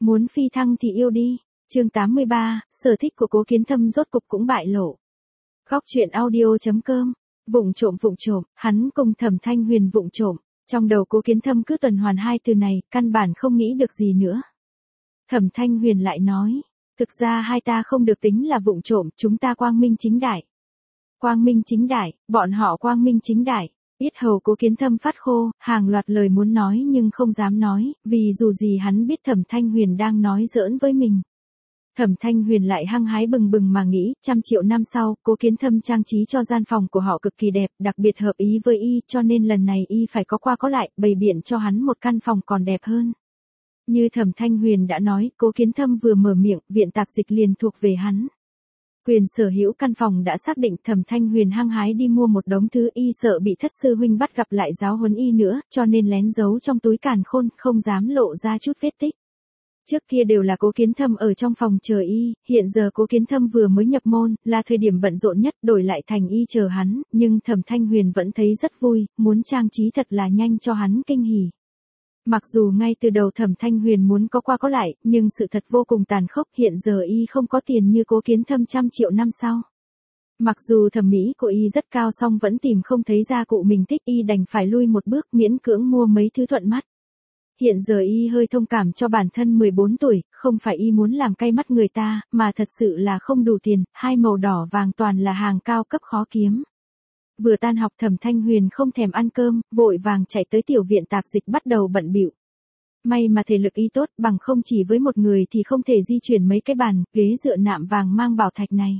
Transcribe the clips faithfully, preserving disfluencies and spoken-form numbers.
Muốn phi thăng thì yêu đi. Chương tám mươi ba, sở thích của Cố Kiến Thâm rốt cục cũng bại lộ. Góc truyện audio chấm com. Vụng trộm vụng trộm, hắn cùng Thẩm Thanh Huyền vụng trộm. Trong đầu Cố Kiến Thâm cứ tuần hoàn hai từ này, căn bản không nghĩ được gì nữa. Thẩm Thanh Huyền lại nói, thực ra hai ta không được tính là vụng trộm, chúng ta quang minh chính đại. Quang minh chính đại, bọn họ quang minh chính đại. Yết hầu Cố Kiến Thâm phát khô, hàng loạt lời muốn nói nhưng không dám nói, vì dù gì hắn biết Thẩm Thanh Huyền đang nói giỡn với mình. Thẩm Thanh Huyền lại hăng hái bừng bừng mà nghĩ, trăm triệu năm sau, Cố Kiến Thâm trang trí cho gian phòng của họ cực kỳ đẹp, đặc biệt hợp ý với y, cho nên lần này y phải có qua có lại, bày biện cho hắn một căn phòng còn đẹp hơn. Như Thẩm Thanh Huyền đã nói, Cố Kiến Thâm vừa mở miệng, viện tạp dịch liền thuộc về hắn. Quyền sở hữu căn phòng đã xác định. Thẩm Thanh Huyền hăng hái đi mua một đống thứ, y sợ bị thất sư huynh bắt gặp lại giáo huấn y nữa, cho nên lén giấu trong túi càn khôn, không dám lộ ra chút vết tích. Trước kia đều là Cố Kiến Thâm ở trong phòng chờ y, hiện giờ Cố Kiến Thâm vừa mới nhập môn, là thời điểm bận rộn nhất, đổi lại thành y chờ hắn, nhưng Thẩm Thanh Huyền vẫn thấy rất vui, muốn trang trí thật là nhanh cho hắn kinh hỉ. Mặc dù ngay từ đầu Thẩm Thanh Huyền muốn có qua có lại, nhưng sự thật vô cùng tàn khốc, hiện giờ y không có tiền như Cố Kiến Thâm trăm triệu năm sau. Mặc dù thẩm mỹ của y rất cao song vẫn tìm không thấy gia cụ mình thích, y đành phải lui một bước miễn cưỡng mua mấy thứ thuận mắt. Hiện giờ y hơi thông cảm cho bản thân mười bốn tuổi, không phải y muốn làm cay mắt người ta, mà thật sự là không đủ tiền, hai màu đỏ vàng toàn là hàng cao cấp khó kiếm. Vừa tan học Thẩm Thanh Huyền không thèm ăn cơm, vội vàng chạy tới tiểu viện tạp dịch bắt đầu bận bịu. May mà thể lực y tốt, bằng không chỉ với một người thì không thể di chuyển mấy cái bàn, ghế dựa nạm vàng mang bảo thạch này.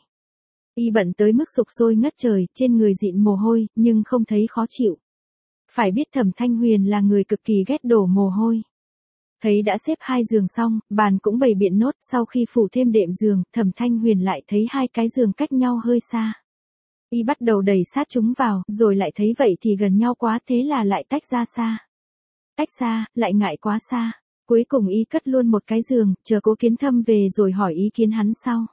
Y bận tới mức sục sôi ngất trời, trên người dịn mồ hôi, nhưng không thấy khó chịu. Phải biết Thẩm Thanh Huyền là người cực kỳ ghét đổ mồ hôi. Thấy đã xếp hai giường xong, bàn cũng bày biện nốt, sau khi phủ thêm đệm giường, Thẩm Thanh Huyền lại thấy hai cái giường cách nhau hơi xa. Y bắt đầu đẩy sát chúng vào, rồi lại thấy vậy thì gần nhau quá, thế là lại tách ra xa. Tách xa, lại ngại quá xa. Cuối cùng y cất luôn một cái giường, chờ Cố Kiến Thâm về rồi hỏi ý kiến hắn sau.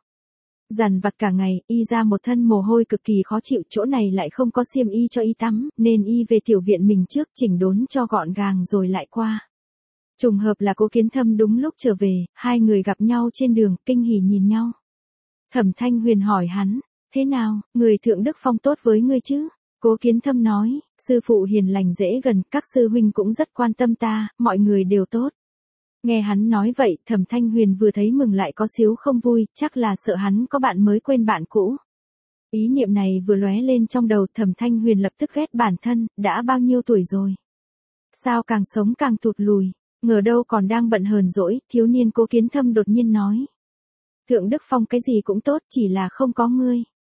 Dằn vặt cả ngày, y ra một thân mồ hôi cực kỳ khó chịu, chỗ này lại không có xiêm y cho y tắm, nên y về tiểu viện mình trước chỉnh đốn cho gọn gàng rồi lại qua. Trùng hợp là Cố Kiến Thâm đúng lúc trở về, hai người gặp nhau trên đường, kinh hỉ nhìn nhau. Thẩm Thanh Huyền hỏi hắn, thế nào, người Thượng Đức Phong tốt với ngươi chứ? Cố Kiến Thâm nói, sư phụ hiền lành dễ gần, các sư huynh cũng rất quan tâm ta, mọi người đều tốt. Nghe hắn nói vậy, Thẩm Thanh Huyền vừa thấy mừng lại có xíu không vui, chắc là sợ hắn có bạn mới quên bạn cũ. Ý niệm này vừa lóe lên trong đầu, Thẩm Thanh Huyền lập tức ghét bản thân, đã bao nhiêu tuổi rồi? Sao càng sống càng tụt lùi, ngờ đâu còn đang bận hờn dỗi, thiếu niên Cố Kiến Thâm đột nhiên nói. Thượng Đức Phong cái gì cũng tốt, chỉ là không có ngươi.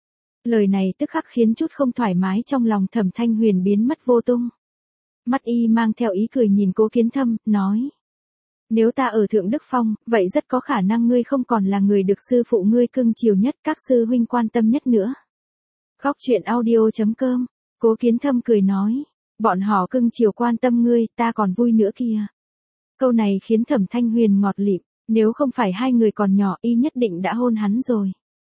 Lời này tức khắc khiến chút không thoải mái trong lòng Thẩm Thanh Huyền biến mất vô tung. Mắt y mang theo ý cười nhìn Cố Kiến Thâm, nói. Nếu ta ở Thượng Đức Phong, vậy rất có khả năng ngươi không còn là người được sư phụ ngươi cưng chiều nhất, các sư huynh quan tâm nhất nữa. Góc truyện audio chấm com. Cố Kiến Thâm cười nói. Bọn họ cưng chiều quan tâm ngươi, ta còn vui nữa kìa. Câu này khiến Thẩm Thanh Huyền ngọt lịm, nếu không phải hai người còn nhỏ y nhất định đã hôn hắn rồi.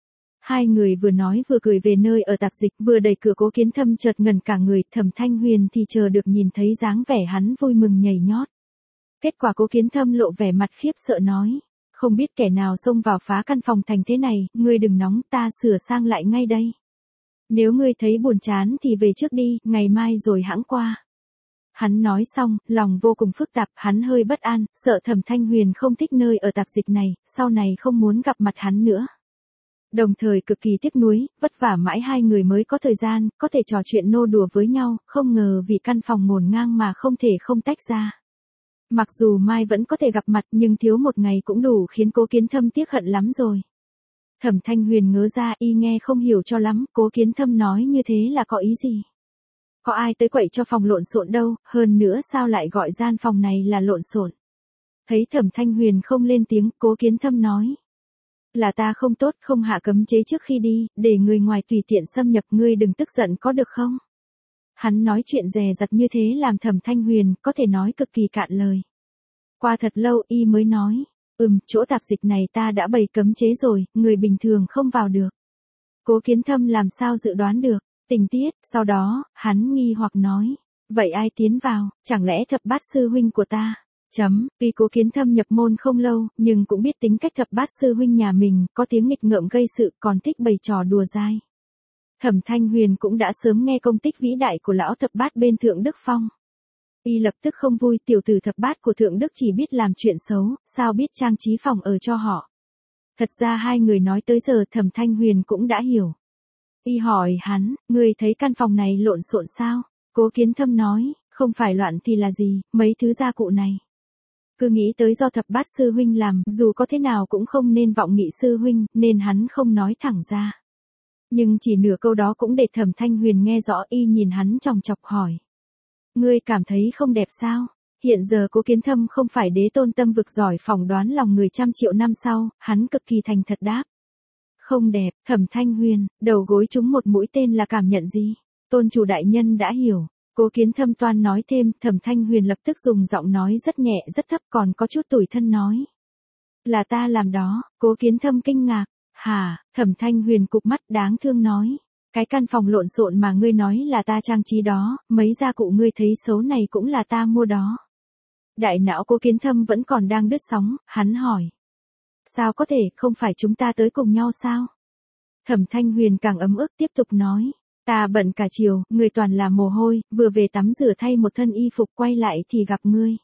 Hai người vừa nói vừa cười về nơi ở tạp dịch, vừa đẩy cửa Cố Kiến Thâm chợt ngẩn cả người, Thẩm Thanh Huyền thì chờ được nhìn thấy dáng vẻ hắn vui mừng nhảy nhót. Kết quả Cố Kiến Thâm lộ vẻ mặt khiếp sợ nói, không biết kẻ nào xông vào phá căn phòng thành thế này, ngươi đừng nóng, ta sửa sang lại ngay đây. Nếu ngươi thấy buồn chán thì về trước đi, ngày mai rồi hãng qua. Hắn nói xong, lòng vô cùng phức tạp, hắn hơi bất an, sợ Thẩm Thanh Huyền không thích nơi ở tạp dịch này, sau này không muốn gặp mặt hắn nữa. Đồng thời cực kỳ tiếc nuối, vất vả mãi hai người mới có thời gian, có thể trò chuyện nô đùa với nhau, không ngờ vì căn phòng ngổn ngang mà không thể không tách ra. Mặc dù mai vẫn có thể gặp mặt nhưng thiếu một ngày cũng đủ khiến Cố Kiến Thâm tiếc hận lắm rồi. Thẩm Thanh Huyền ngớ ra, y nghe không hiểu cho lắm, Cố Kiến Thâm nói như thế là có ý gì? Có ai tới quậy cho phòng lộn xộn đâu, hơn nữa sao lại gọi gian phòng này là lộn xộn? Thấy Thẩm Thanh Huyền không lên tiếng, Cố Kiến Thâm nói. Là ta không tốt, không hạ cấm chế trước khi đi, để người ngoài tùy tiện xâm nhập, ngươi đừng tức giận có được không? Hắn nói chuyện dè dặt như thế làm Thẩm Thanh Huyền có thể nói cực kỳ cạn lời. Qua thật lâu y mới nói, ừm, chỗ tạp dịch này ta đã bày cấm chế rồi, người bình thường không vào được. Cố Kiến Thâm làm sao dự đoán được tình tiết, sau đó, hắn nghi hoặc nói, vậy ai tiến vào, chẳng lẽ thập bát sư huynh của ta? Chấm, tuy Cố Kiến Thâm nhập môn không lâu, nhưng cũng biết tính cách thập bát sư huynh nhà mình, có tiếng nghịch ngợm gây sự, còn thích bày trò đùa dai. Thẩm Thanh Huyền cũng đã sớm nghe công tích vĩ đại của lão thập bát bên Thượng Đức Phong. Y lập tức không vui, tiểu tử thập bát của Thượng Đức chỉ biết làm chuyện xấu, sao biết trang trí phòng ở cho họ. Thật ra hai người nói tới giờ Thẩm Thanh Huyền cũng đã hiểu. Y hỏi hắn, người thấy căn phòng này lộn xộn sao? Cố Kiến Thâm nói, không phải loạn thì là gì, mấy thứ gia cụ này. Cứ nghĩ tới do thập bát sư huynh làm, dù có thế nào cũng không nên vọng nghị sư huynh, nên hắn không nói thẳng ra. Nhưng chỉ nửa câu đó cũng để Thẩm Thanh Huyền nghe rõ. Y nhìn hắn chòng chọc hỏi. Ngươi cảm thấy không đẹp sao? Hiện giờ Cố Kiến Thâm không phải đế tôn tâm vực giỏi phỏng đoán lòng người trăm triệu năm sau, hắn cực kỳ thành thật đáp. Không đẹp. Thẩm Thanh Huyền, đầu gối trúng một mũi tên là cảm nhận gì? Tôn chủ đại nhân đã hiểu. Cố Kiến Thâm toan nói thêm, Thẩm Thanh Huyền lập tức dùng giọng nói rất nhẹ rất thấp còn có chút tủi thân nói. Là ta làm đó. Cố Kiến Thâm kinh ngạc. Hả? Thẩm Thanh Huyền cụp mắt đáng thương nói. Cái căn phòng lộn xộn mà ngươi nói là ta trang trí đó, mấy gia cụ ngươi thấy xấu này cũng là ta mua đó. Đại não Cố Kiến Thâm vẫn còn đang đứt sóng, hắn hỏi. Sao có thể, không phải chúng ta tới cùng nhau sao? Thẩm Thanh Huyền càng ấm ức tiếp tục nói. Ta bận cả chiều, người toàn là mồ hôi, vừa về tắm rửa thay một thân y phục quay lại thì gặp ngươi.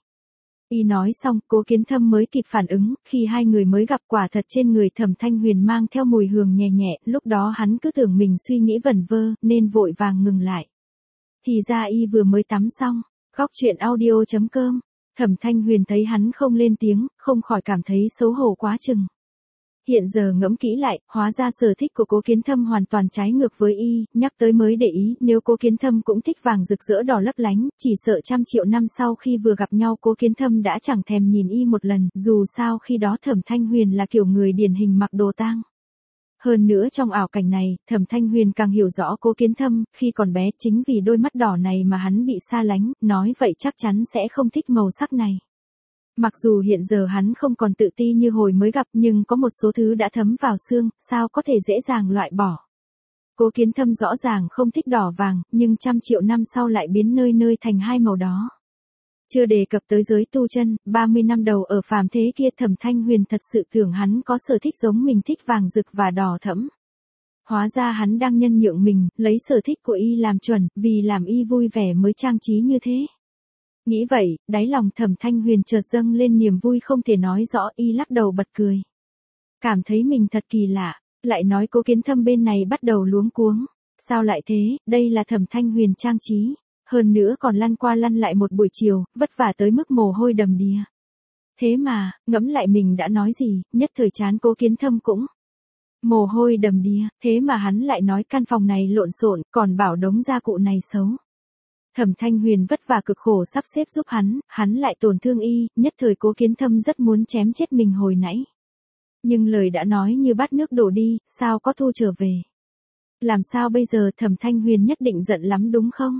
Y nói xong, Cố Kiến Thâm mới kịp phản ứng, khi hai người mới gặp quả thật trên người Thẩm Thanh Huyền mang theo mùi hương nhẹ nhẹ, lúc đó hắn cứ tưởng mình suy nghĩ vẩn vơ, nên vội vàng ngừng lại. Thì ra Y vừa mới tắm xong, góc truyện audio chấm com, Thẩm Thanh Huyền thấy hắn không lên tiếng, không khỏi cảm thấy xấu hổ quá chừng. Hiện giờ ngẫm kỹ lại, hóa ra sở thích của Cố Kiến Thâm hoàn toàn trái ngược với Y, nhắc tới mới để ý, nếu Cố Kiến Thâm cũng thích vàng rực rỡ đỏ lấp lánh, chỉ sợ trăm triệu năm sau khi vừa gặp nhau Cố Kiến Thâm đã chẳng thèm nhìn Y một lần, dù sao khi đó Thẩm Thanh Huyền là kiểu người điển hình mặc đồ tang. Hơn nữa trong ảo cảnh này, Thẩm Thanh Huyền càng hiểu rõ Cố Kiến Thâm, khi còn bé chính vì đôi mắt đỏ này mà hắn bị xa lánh, nói vậy chắc chắn sẽ không thích màu sắc này. Mặc dù hiện giờ hắn không còn tự ti như hồi mới gặp nhưng có một số thứ đã thấm vào xương, sao có thể dễ dàng loại bỏ. Cố Kiến Thâm rõ ràng không thích đỏ vàng, nhưng trăm triệu năm sau lại biến nơi nơi thành hai màu đó. Chưa đề cập tới giới tu chân, ba mươi năm đầu ở phàm thế kia Thẩm Thanh Huyền thật sự tưởng hắn có sở thích giống mình thích vàng rực và đỏ thẫm. Hóa ra hắn đang nhân nhượng mình, lấy sở thích của Y làm chuẩn, vì làm Y vui vẻ mới trang trí như thế. Nghĩ vậy, đáy lòng Thẩm Thanh Huyền chợt dâng lên niềm vui không thể nói rõ. Y lắc đầu bật cười. Cảm thấy mình thật kỳ lạ, lại nói Cố Kiến Thâm bên này bắt đầu luống cuống. Sao lại thế, đây là Thẩm Thanh Huyền trang trí. Hơn nữa còn lăn qua lăn lại một buổi chiều, vất vả tới mức mồ hôi đầm đìa. Thế mà, ngẫm lại mình đã nói gì, nhất thời chán Cố Kiến Thâm cũng mồ hôi đầm đìa, thế mà hắn lại nói căn phòng này lộn xộn, còn bảo đống gia cụ này xấu. Thẩm Thanh Huyền vất vả cực khổ sắp xếp giúp hắn, hắn lại tổn thương Y, nhất thời Cố Kiến Thâm rất muốn chém chết mình hồi nãy. Nhưng lời đã nói như bát nước đổ đi, sao có thu trở về. Làm sao bây giờ Thẩm Thanh Huyền nhất định giận lắm đúng không?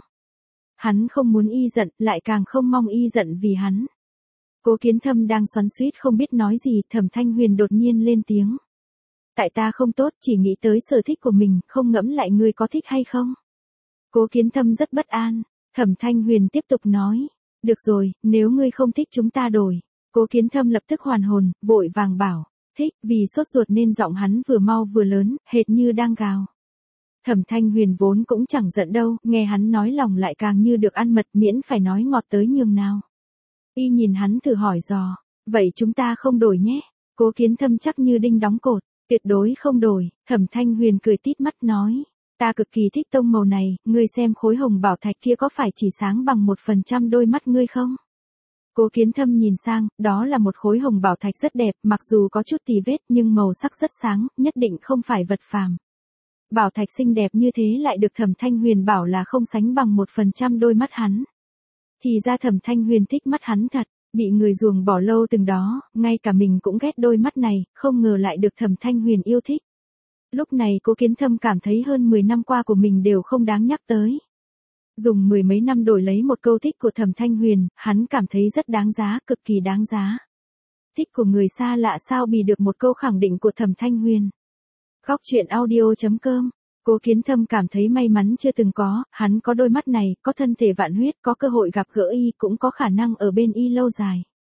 Hắn không muốn Y giận, lại càng không mong Y giận vì hắn. Cố Kiến Thâm đang xoắn xuýt không biết nói gì, Thẩm Thanh Huyền đột nhiên lên tiếng. Tại ta không tốt, chỉ nghĩ tới sở thích của mình, không ngẫm lại ngươi có thích hay không. Cố Kiến Thâm rất bất an. Thẩm Thanh Huyền tiếp tục nói. Được rồi, nếu ngươi không thích chúng ta đổi. Cố Kiến Thâm lập tức hoàn hồn, vội vàng bảo. Thích, vì sốt ruột nên giọng hắn vừa mau vừa lớn, hệt như đang gào. Thẩm Thanh Huyền vốn cũng chẳng giận đâu, nghe hắn nói lòng lại càng như được ăn mật miễn phải nói ngọt tới nhường nào. Y nhìn hắn thử hỏi dò. Vậy chúng ta không đổi nhé. Cố Kiến Thâm chắc như đinh đóng cột. Tuyệt đối không đổi. Thẩm Thanh Huyền cười tít mắt nói. Ta cực kỳ thích tông màu này, ngươi xem khối hồng bảo thạch kia có phải chỉ sáng bằng một phần trăm đôi mắt ngươi không? Cố Kiến Thâm nhìn sang, đó là một khối hồng bảo thạch rất đẹp, mặc dù có chút tì vết nhưng màu sắc rất sáng, nhất định không phải vật phàm. Bảo thạch xinh đẹp như thế lại được Thẩm Thanh Huyền bảo là không sánh bằng một phần trăm đôi mắt hắn. Thì ra Thẩm Thanh Huyền thích mắt hắn thật, bị người ruồng bỏ lâu từng đó, ngay cả mình cũng ghét đôi mắt này, không ngờ lại được Thẩm Thanh Huyền yêu thích. Lúc này Cố Kiến Thâm cảm thấy hơn mười năm qua của mình đều không đáng nhắc tới. Dùng mười mấy năm đổi lấy một câu thích của Thẩm Thanh Huyền, hắn cảm thấy rất đáng giá, cực kỳ đáng giá. Thích của người xa lạ sao bì được một câu khẳng định của Thẩm Thanh Huyền. Góc truyện audio chấm com. Cố Kiến Thâm cảm thấy may mắn chưa từng có, hắn có đôi mắt này, có thân thể vạn huyết, có cơ hội gặp gỡ Y, cũng có khả năng ở bên Y lâu dài.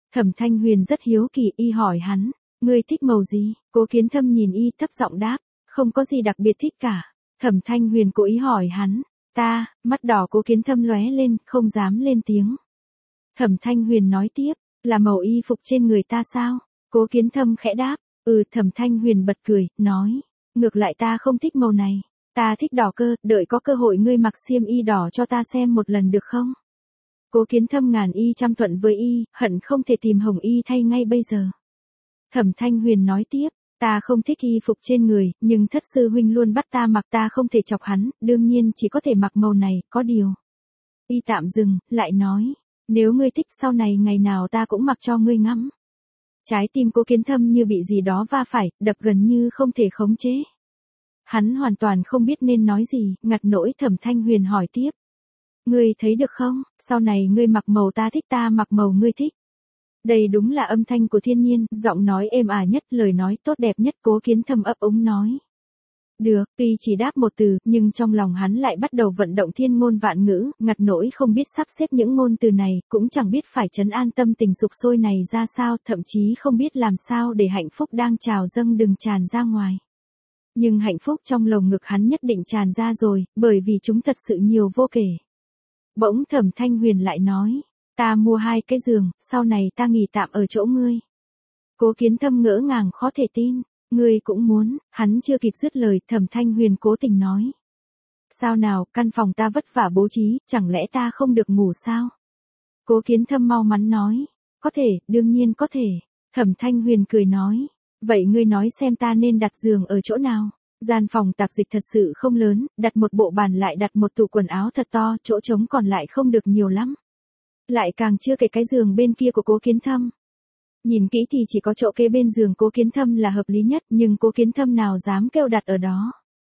Thẩm Thanh Huyền rất hiếu kỳ y hỏi hắn, ngươi thích màu gì? Cố Kiến Thâm nhìn y thấp giọng đáp, không có gì đặc biệt thích cả. Thẩm Thanh Huyền cố ý hỏi hắn, ta, mắt đỏ Cố Kiến Thâm lóe lên, không dám lên tiếng. Thẩm Thanh Huyền nói tiếp, là màu y phục trên người ta sao? Cố Kiến Thâm khẽ đáp, ừ. Thẩm Thanh Huyền bật cười, nói, ngược lại ta không thích màu này, ta thích đỏ cơ, đợi có cơ hội ngươi mặc xiêm y đỏ cho ta xem một lần được không? Cố Kiến Thâm ngàn y trăm thuận với y, hận không thể tìm hồng y thay ngay bây giờ. Thẩm Thanh Huyền nói tiếp, ta không thích y phục trên người, nhưng thất sư huynh luôn bắt ta mặc, ta không thể chọc hắn, đương nhiên chỉ có thể mặc màu này, có điều. Y tạm dừng, lại nói, nếu ngươi thích sau này ngày nào ta cũng mặc cho ngươi ngắm. Trái tim Cố Kiến Thâm như bị gì đó va phải, đập gần như không thể khống chế. Hắn hoàn toàn không biết nên nói gì, ngặt nỗi. Thẩm Thanh Huyền hỏi tiếp. Ngươi thấy được không, sau này ngươi mặc màu ta thích, ta mặc màu ngươi thích. Đây đúng là âm thanh của thiên nhiên, giọng nói êm ả nhất, lời nói tốt đẹp nhất. Cố Kiến Thâm ấp úng nói. Được, tuy chỉ đáp một từ, nhưng trong lòng hắn lại bắt đầu vận động thiên ngôn vạn ngữ, ngặt nỗi không biết sắp xếp những ngôn từ này, cũng chẳng biết phải trấn an tâm tình sục sôi này ra sao, thậm chí không biết làm sao để hạnh phúc đang trào dâng đừng tràn ra ngoài. Nhưng hạnh phúc trong lồng ngực hắn nhất định tràn ra rồi, bởi vì chúng thật sự nhiều vô kể. Bỗng Thẩm Thanh Huyền lại nói, ta mua hai cái giường, sau này ta nghỉ tạm ở chỗ ngươi. Cố Kiến Thâm ngỡ ngàng khó thể tin. Ngươi cũng muốn, hắn chưa kịp dứt lời, Thẩm Thanh Huyền cố tình nói. Sao nào, căn phòng ta vất vả bố trí, chẳng lẽ ta không được ngủ sao? Cố Kiến Thâm mau mắn nói, có thể, đương nhiên có thể. Thẩm Thanh Huyền cười nói, vậy ngươi nói xem ta nên đặt giường ở chỗ nào? Gian phòng tạp dịch thật sự không lớn, đặt một bộ bàn lại đặt một tủ quần áo thật to, chỗ trống còn lại không được nhiều lắm. Lại càng chưa kể cái giường bên kia của Cố Kiến Thâm. Nhìn kỹ thì chỉ có chỗ kế bên giường Cố Kiến Thâm là hợp lý nhất, nhưng Cố Kiến Thâm nào dám kêu đặt ở đó.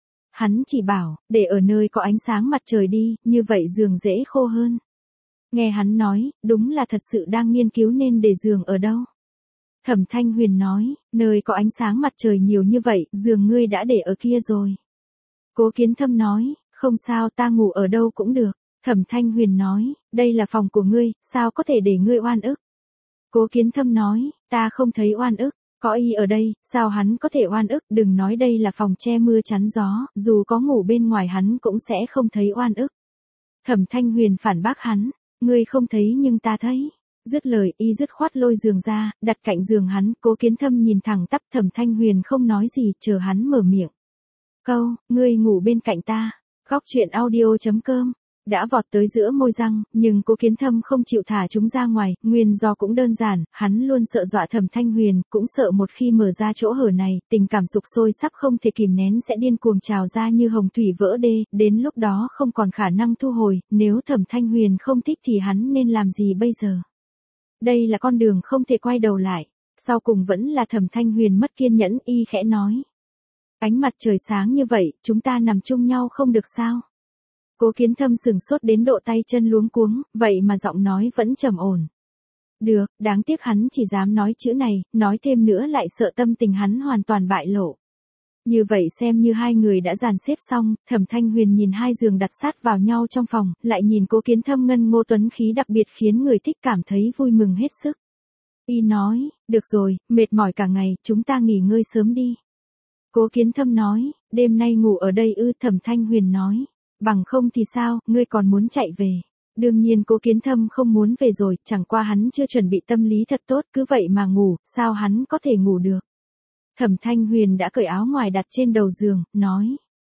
Hắn chỉ bảo, để ở nơi có ánh sáng mặt trời đi, như vậy giường dễ khô hơn. Nghe hắn nói, đúng là thật sự đang nghiên cứu nên để giường ở đâu. Thẩm Thanh Huyền nói, nơi có ánh sáng mặt trời nhiều như vậy, giường ngươi đã để ở kia rồi. Cố Kiến Thâm nói, không sao, ta ngủ ở đâu cũng được. Thẩm Thanh Huyền nói, đây là phòng của ngươi, sao có thể để ngươi oan ức. Cố Kiến Thâm nói, ta không thấy oan ức, có y ở đây, sao hắn có thể oan ức, đừng nói đây là phòng che mưa chắn gió, dù có ngủ bên ngoài hắn cũng sẽ không thấy oan ức. Thẩm Thanh Huyền phản bác hắn, ngươi không thấy nhưng ta thấy. Dứt lời, y dứt khoát lôi giường ra, đặt cạnh giường hắn. Cố Kiến Thâm nhìn thẳng tắp Thẩm Thanh Huyền không nói gì, chờ hắn mở miệng. Câu, ngươi ngủ bên cạnh ta. Góc truyện audio chấm com đã vọt tới giữa môi răng, nhưng Cố Kiến Thâm không chịu thả chúng ra ngoài, nguyên do cũng đơn giản, hắn luôn sợ dọa Thẩm Thanh Huyền, cũng sợ một khi mở ra chỗ hở này, tình cảm sục sôi sắp không thể kìm nén sẽ điên cuồng trào ra như hồng thủy vỡ đê, đến lúc đó không còn khả năng thu hồi, nếu Thẩm Thanh Huyền không thích thì hắn nên làm gì bây giờ? Đây là con đường không thể quay đầu lại, sau cùng vẫn là Thẩm Thanh Huyền mất kiên nhẫn, y khẽ nói. Ánh mặt trời sáng như vậy, chúng ta nằm chung nhau không được sao? Cố Kiến Thâm sừng sốt đến độ tay chân luống cuống, vậy mà giọng nói vẫn trầm ổn. Được, đáng tiếc hắn chỉ dám nói chữ này, nói thêm nữa lại sợ tâm tình hắn hoàn toàn bại lộ. Như vậy xem như hai người đã dàn xếp xong, Thẩm Thanh Huyền nhìn hai giường đặt sát vào nhau trong phòng, lại nhìn Cố Kiến Thâm ngân ngô tuấn khí đặc biệt khiến người thích cảm thấy vui mừng hết sức. Y nói, được rồi, mệt mỏi cả ngày, chúng ta nghỉ ngơi sớm đi. Cố Kiến Thâm nói, đêm nay ngủ ở đây ư? Thẩm Thanh Huyền nói. Bằng không thì sao, ngươi còn muốn chạy về. Đương nhiên Cố Kiến Thâm không muốn về rồi, chẳng qua hắn chưa chuẩn bị tâm lý thật tốt, cứ vậy mà ngủ, sao hắn có thể ngủ được. Thẩm Thanh Huyền đã cởi áo ngoài đặt trên đầu giường, nói.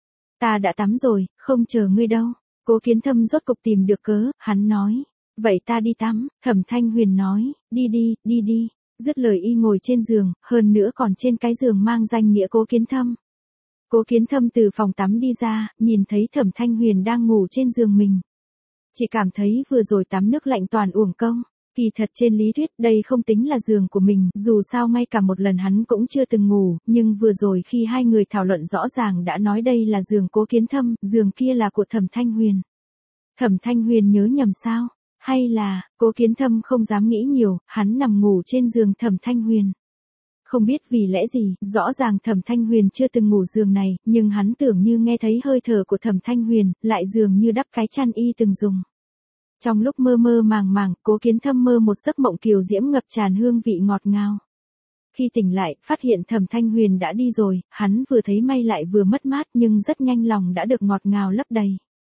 Ta đã tắm rồi, không chờ ngươi đâu. Cố Kiến Thâm rốt cục tìm được cớ, hắn nói. Vậy ta đi tắm. Thẩm Thanh Huyền nói, đi đi, đi đi. Dứt lời y ngồi trên giường, hơn nữa còn trên cái giường mang danh nghĩa Cố Kiến Thâm. Cố Kiến Thâm từ phòng tắm đi ra, nhìn thấy Thẩm Thanh Huyền đang ngủ trên giường mình. Chỉ cảm thấy vừa rồi tắm nước lạnh toàn uổng công. Kỳ thật trên lý thuyết đây không tính là giường của mình, dù sao ngay cả một lần hắn cũng chưa từng ngủ, nhưng vừa rồi khi hai người thảo luận rõ ràng đã nói đây là giường Cố Kiến Thâm, giường kia là của Thẩm Thanh Huyền. Thẩm Thanh Huyền nhớ nhầm sao? Hay là, Cố Kiến Thâm không dám nghĩ nhiều, hắn nằm ngủ trên giường Thẩm Thanh Huyền. Không biết vì lẽ gì, rõ ràng Thẩm Thanh Huyền chưa từng ngủ giường này, nhưng hắn tưởng như nghe thấy hơi thở của Thẩm Thanh Huyền, lại dường như đắp cái chăn y từng dùng. Trong lúc mơ mơ màng màng, Cố Kiến Thâm mơ một giấc mộng kiều diễm ngập tràn hương vị ngọt ngào. Khi tỉnh lại, phát hiện Thẩm Thanh Huyền đã đi rồi, hắn vừa thấy may lại vừa mất mát nhưng rất nhanh lòng đã được ngọt ngào lấp đầy.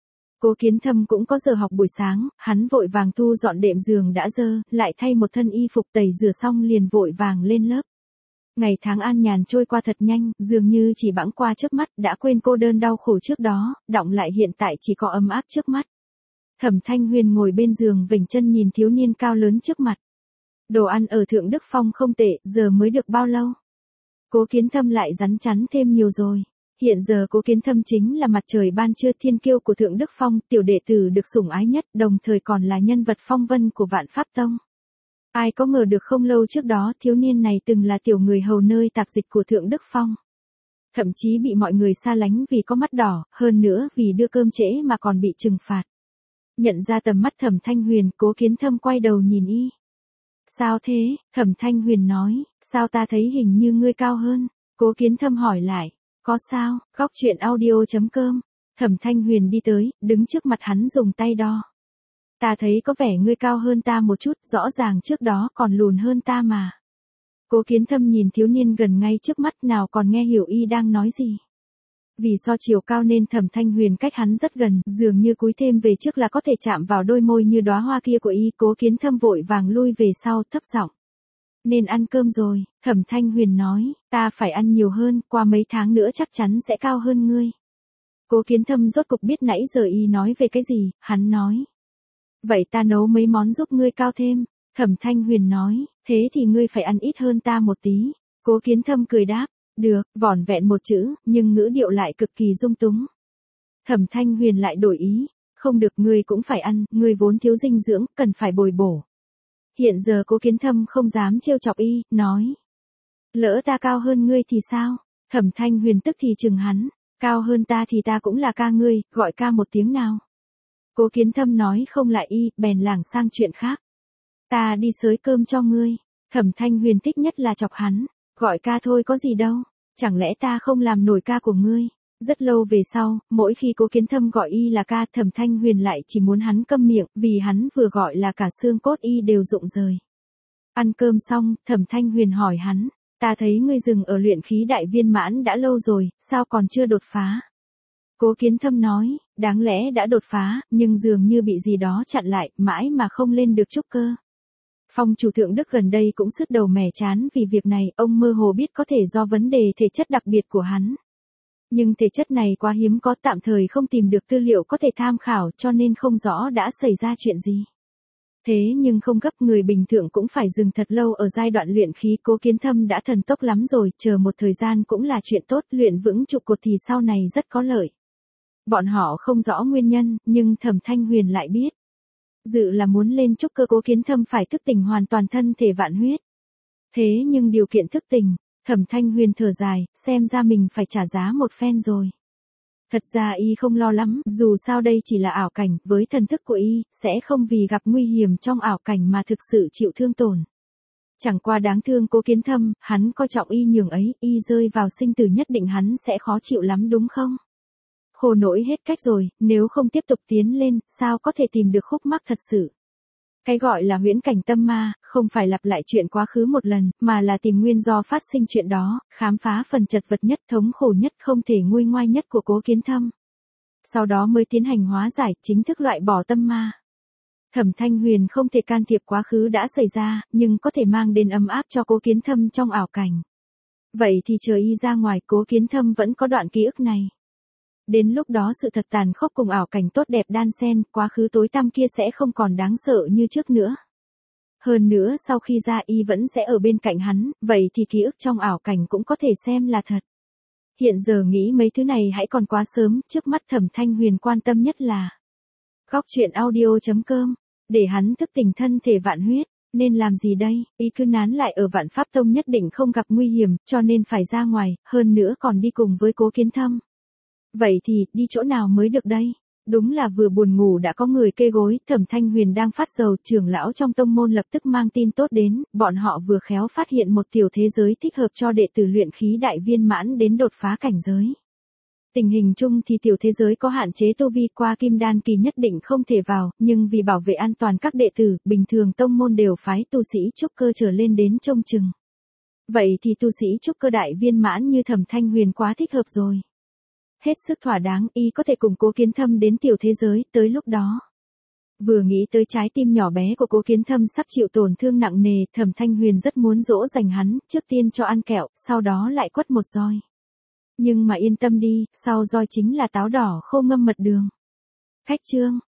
Cố Kiến Thâm cũng có giờ học buổi sáng, hắn vội vàng thu dọn đệm giường đã dơ, lại thay một thân y phục tẩy rửa xong liền vội vàng lên lớp. Ngày tháng an nhàn trôi qua thật nhanh, dường như chỉ bẵng qua chớp mắt, đã quên cô đơn đau khổ trước đó, đọng lại hiện tại chỉ có ấm áp trước mắt. Thẩm Thanh Huyền ngồi bên giường vểnh chân nhìn thiếu niên cao lớn trước mặt. Đồ ăn ở Thượng Đức Phong không tệ, giờ mới được bao lâu? Cố Kiến Thâm lại rắn chắn thêm nhiều rồi. Hiện giờ Cố Kiến Thâm chính là mặt trời ban trưa thiên kiêu của Thượng Đức Phong, tiểu đệ tử được sủng ái nhất, đồng thời còn là nhân vật phong vân của Vạn Pháp Tông. Ai có ngờ được không lâu trước đó thiếu niên này từng là tiểu người hầu nơi tạp dịch của Thượng Đức Phong. Thậm chí bị mọi người xa lánh vì có mắt đỏ, hơn nữa vì đưa cơm trễ mà còn bị trừng phạt. Nhận ra tầm mắt Thẩm Thanh Huyền, Cố Kiến Thâm quay đầu nhìn y. Sao thế? Thẩm Thanh Huyền nói, sao ta thấy hình như ngươi cao hơn? Cố Kiến Thâm hỏi lại, có sao? Góc truyện audio chấm com. Thẩm Thanh Huyền đi tới, đứng trước mặt hắn dùng tay đo. Ta thấy có vẻ ngươi cao hơn ta một chút, rõ ràng trước đó còn lùn hơn ta mà. Cố Kiến Thâm nhìn thiếu niên gần ngay trước mắt nào còn nghe hiểu y đang nói gì. Vì so chiều cao nên Thẩm Thanh Huyền cách hắn rất gần, dường như cúi thêm về trước là có thể chạm vào đôi môi như đóa hoa kia của y. Cố Kiến Thâm vội vàng lui về sau, thấp giọng. Nên ăn cơm rồi, Thẩm Thanh Huyền nói, ta phải ăn nhiều hơn, qua mấy tháng nữa chắc chắn sẽ cao hơn ngươi. Cố Kiến Thâm rốt cục biết nãy giờ y nói về cái gì, hắn nói. Vậy ta nấu mấy món giúp ngươi cao thêm. Thẩm Thanh Huyền nói, thế thì ngươi phải ăn ít hơn ta một tí. Cố Kiến Thâm cười đáp, được, vỏn vẹn một chữ, nhưng ngữ điệu lại cực kỳ dung túng. Thẩm Thanh Huyền lại đổi ý, không được, ngươi cũng phải ăn, ngươi vốn thiếu dinh dưỡng, cần phải bồi bổ. Hiện giờ Cố Kiến Thâm không dám trêu chọc y, nói. Lỡ ta cao hơn ngươi thì sao? Thẩm Thanh Huyền tức thì chừng hắn, cao hơn ta thì ta cũng là ca ngươi, gọi ca một tiếng nào. Cố Kiến Thâm nói không lại y, bèn lảng sang chuyện khác. Ta đi xới cơm cho ngươi. Thẩm Thanh Huyền thích nhất là chọc hắn, gọi ca thôi có gì đâu, chẳng lẽ ta không làm nổi ca của ngươi. Rất lâu về sau, mỗi khi Cố Kiến Thâm gọi y là ca, Thẩm Thanh Huyền lại chỉ muốn hắn câm miệng, vì hắn vừa gọi là cả xương cốt y đều rụng rời. Ăn cơm xong, Thẩm Thanh Huyền hỏi hắn, ta thấy ngươi dừng ở luyện khí đại viên mãn đã lâu rồi, sao còn chưa đột phá? Cố Kiến Thâm nói, đáng lẽ đã đột phá, nhưng dường như bị gì đó chặn lại, mãi mà không lên được trúc cơ. Phong chủ Thượng Đức gần đây cũng sứt đầu mẻ chán vì việc này, ông mơ hồ biết có thể do vấn đề thể chất đặc biệt của hắn. Nhưng thể chất này quá hiếm có, tạm thời không tìm được tư liệu có thể tham khảo, cho nên không rõ đã xảy ra chuyện gì. Thế nhưng không gấp, người bình thường cũng phải dừng thật lâu ở giai đoạn luyện khí. Cố Kiến Thâm đã thần tốc lắm rồi, chờ một thời gian cũng là chuyện tốt, luyện vững trụ cột thì sau này rất có lợi. Bọn họ không rõ nguyên nhân, nhưng Thẩm Thanh Huyền lại biết. Dự là muốn lên trúc cơ, Cố Kiến Thâm phải thức tỉnh hoàn toàn thân thể vạn huyết. Thế nhưng điều kiện thức tỉnh, Thẩm Thanh Huyền thở dài, xem ra mình phải trả giá một phen rồi. Thật ra y không lo lắm, dù sao đây chỉ là ảo cảnh, với thần thức của y, sẽ không vì gặp nguy hiểm trong ảo cảnh mà thực sự chịu thương tổn. Chẳng qua đáng thương Cố Kiến Thâm, hắn coi trọng y nhường ấy, y rơi vào sinh tử nhất định hắn sẽ khó chịu lắm đúng không? Khổ nỗi hết cách rồi, nếu không tiếp tục tiến lên, sao có thể tìm được khúc mắc thật sự. Cái gọi là huyễn cảnh tâm ma, không phải lặp lại chuyện quá khứ một lần, mà là tìm nguyên do phát sinh chuyện đó, khám phá phần chật vật nhất, thống khổ nhất, không thể nguôi ngoai nhất của Cố Kiến Thâm. Sau đó mới tiến hành hóa giải, chính thức loại bỏ tâm ma. Thẩm Thanh Huyền không thể can thiệp quá khứ đã xảy ra, nhưng có thể mang đến ấm áp cho Cố Kiến Thâm trong ảo cảnh. Vậy thì chờ y ra ngoài, Cố Kiến Thâm vẫn có đoạn ký ức này. Đến lúc đó sự thật tàn khốc cùng ảo cảnh tốt đẹp đan xen, quá khứ tối tăm kia sẽ không còn đáng sợ như trước nữa. Hơn nữa sau khi ra y vẫn sẽ ở bên cạnh hắn, vậy thì ký ức trong ảo cảnh cũng có thể xem là thật. Hiện giờ nghĩ mấy thứ này hãy còn quá sớm, trước mắt Thẩm Thanh Huyền quan tâm nhất là góc truyện audio chấm com, để hắn thức tỉnh thân thể vạn huyết. Nên làm gì đây, y cứ nán lại ở Vạn Pháp Tông nhất định không gặp nguy hiểm, cho nên phải ra ngoài, hơn nữa còn đi cùng với Cố Kiến Thâm. Vậy thì, đi chỗ nào mới được đây? Đúng là vừa buồn ngủ đã có người kê gối, Thẩm Thanh Huyền đang phát dầu, trưởng lão trong tông môn lập tức mang tin tốt đến, bọn họ vừa khéo phát hiện một tiểu thế giới thích hợp cho đệ tử luyện khí đại viên mãn đến đột phá cảnh giới. Tình hình chung thì tiểu thế giới có hạn chế tu vi, qua kim đan kỳ nhất định không thể vào, nhưng vì bảo vệ an toàn các đệ tử, bình thường tông môn đều phái tu sĩ trúc cơ trở lên đến trông chừng. Vậy thì tu sĩ trúc cơ đại viên mãn như Thẩm Thanh Huyền quá thích hợp rồi. Hết sức thỏa đáng, y có thể cùng Cố Kiến Thâm đến tiểu thế giới, tới lúc đó. Vừa nghĩ tới trái tim nhỏ bé của Cố Kiến Thâm sắp chịu tổn thương nặng nề, Thẩm Thanh Huyền rất muốn dỗ dành hắn, trước tiên cho ăn kẹo, sau đó lại quất một roi. Nhưng mà yên tâm đi, sau roi chính là táo đỏ khô ngâm mật đường. Khách trương.